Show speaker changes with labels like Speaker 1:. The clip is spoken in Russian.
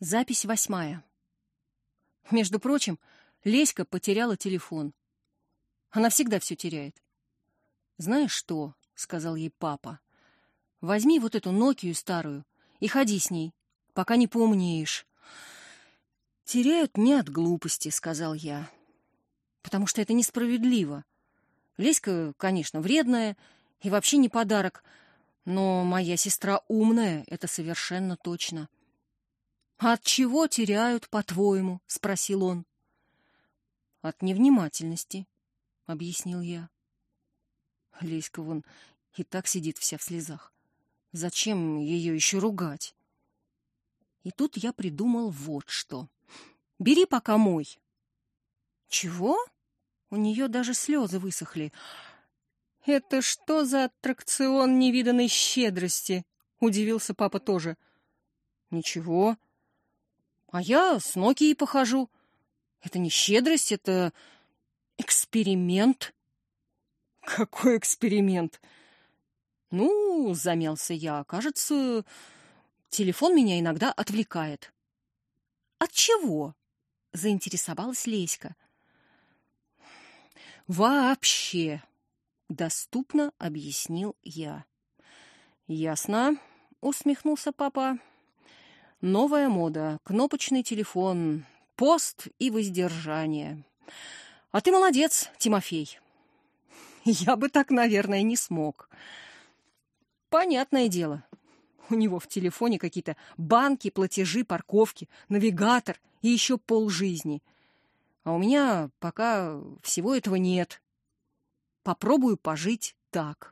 Speaker 1: Запись 8. Между прочим, Леська потеряла телефон. Она всегда все теряет. «Знаешь что?» — сказал ей папа. «Возьми вот эту Нокию старую и ходи с ней, пока не поумнеешь». «Теряют не от глупости», — сказал я. «Потому что это несправедливо. Леська, конечно, вредная и вообще не подарок, но моя сестра умная, это совершенно точно». «А от чего теряют, по-твоему?» — спросил он. «От невнимательности», — объяснил я. Леська вон и так сидит вся в слезах. Зачем ее еще ругать? И тут я придумал вот что. «Бери пока мой». «Чего?» У нее даже слезы высохли. «Это что за аттракцион невиданной щедрости?» — удивился папа тоже. «Ничего. А я с Нокией похожу. Это не щедрость, это эксперимент». «Какой эксперимент?» «Ну, замялся я, кажется, телефон меня иногда отвлекает». «От чего?» — заинтересовалась Леська. «Вообще», — доступно объяснил я. «Ясно», — усмехнулся папа. «Новая мода, кнопочный телефон, пост и воздержание. А ты молодец, Тимофей». Я бы так, наверное, не смог. Понятное дело, у него в телефоне какие-то банки, платежи, парковки, навигатор и еще полжизни. А у меня пока всего этого нет. Попробую пожить так.